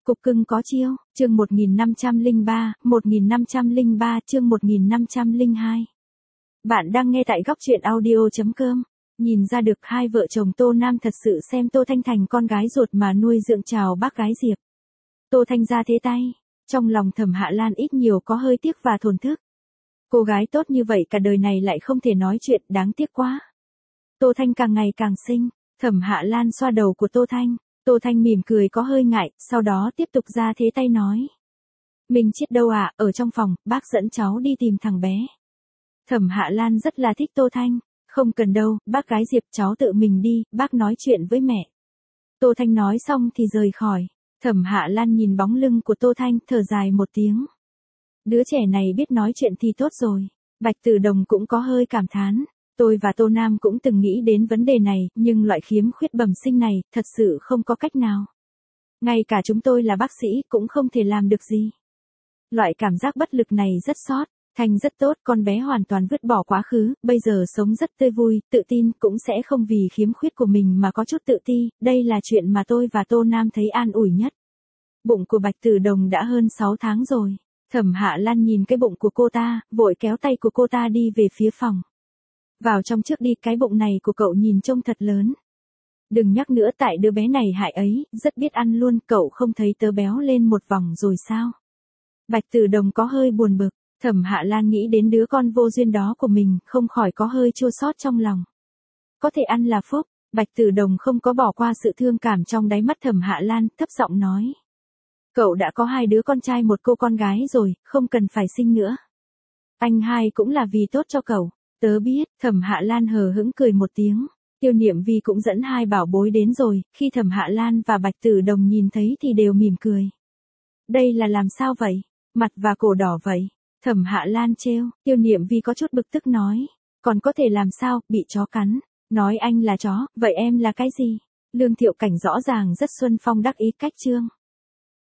Cục cưng có chiêu, chương 1503, chương 1502. Bạn đang nghe tại góc truyện audio.com. Nhìn ra được hai vợ chồng Tô Nam thật sự xem Tô Thanh thành con gái ruột mà nuôi dưỡng chào bác gái Diệp. Tô Thanh ra thế tay, trong lòng Thẩm Hạ Lan ít nhiều có hơi tiếc và thổn thức. Cô gái tốt như vậy cả đời này lại không thể nói chuyện, đáng tiếc quá. Tô Thanh càng ngày càng xinh, Thẩm Hạ Lan xoa đầu của Tô Thanh. Tô Thanh mỉm cười có hơi ngại, sau đó tiếp tục ra thế tay nói. Mình chết đâu ạ, ở trong phòng, bác dẫn cháu đi tìm thằng bé. Thẩm Hạ Lan rất là thích Tô Thanh. Không cần đâu, bác gái Diệp cháu tự mình đi, bác nói chuyện với mẹ. Tô Thanh nói xong thì rời khỏi. Thẩm Hạ Lan nhìn bóng lưng của Tô Thanh, thở dài một tiếng. Đứa trẻ này biết nói chuyện thì tốt rồi. Bạch Tử Đồng cũng có hơi cảm thán. Tôi và Tô Nam cũng từng nghĩ đến vấn đề này, nhưng loại khiếm khuyết bẩm sinh này, thật sự không có cách nào. Ngay cả chúng tôi là bác sĩ, cũng không thể làm được gì. Loại cảm giác bất lực này rất xót. Thanh rất tốt, con bé hoàn toàn vứt bỏ quá khứ, bây giờ sống rất tươi vui, tự tin, cũng sẽ không vì khiếm khuyết của mình mà có chút tự ti, đây là chuyện mà tôi và Tô Nam thấy an ủi nhất. Bụng của Bạch Tử Đồng đã hơn 6 tháng rồi. Thẩm Hạ Lan nhìn cái bụng của cô ta, vội kéo tay của cô ta đi về phía phòng. Vào trong trước đi, cái bụng này của cậu nhìn trông thật lớn. Đừng nhắc nữa, tại đứa bé này hại ấy, rất biết ăn luôn, cậu không thấy tớ béo lên một vòng rồi sao? Bạch Tử Đồng có hơi buồn bực. Thẩm Hạ Lan nghĩ đến đứa con vô duyên đó của mình, không khỏi có hơi chua xót trong lòng. Có thể ăn là phúc. Bạch Tử Đồng không có bỏ qua sự thương cảm trong đáy mắt Thẩm Hạ Lan, thấp giọng nói. Cậu đã có 2 đứa con trai một cô con gái rồi, không cần phải sinh nữa. Anh hai cũng là vì tốt cho cậu. Tớ biết. Thẩm Hạ Lan hờ hững cười một tiếng. Tiêu Niệm Vi cũng dẫn 2 bảo bối đến rồi, khi Thẩm Hạ Lan và Bạch Tử Đồng nhìn thấy thì đều mỉm cười. Đây là làm sao vậy? Mặt và cổ đỏ vậy? Thẩm Hạ Lan trêu. Tiêu Niệm Vi có chút bực tức nói. Còn có thể làm sao, bị chó cắn. Nói anh là chó, vậy em là cái gì? Lương Thiệu Cảnh rõ ràng rất xuân phong đắc ý cách trương.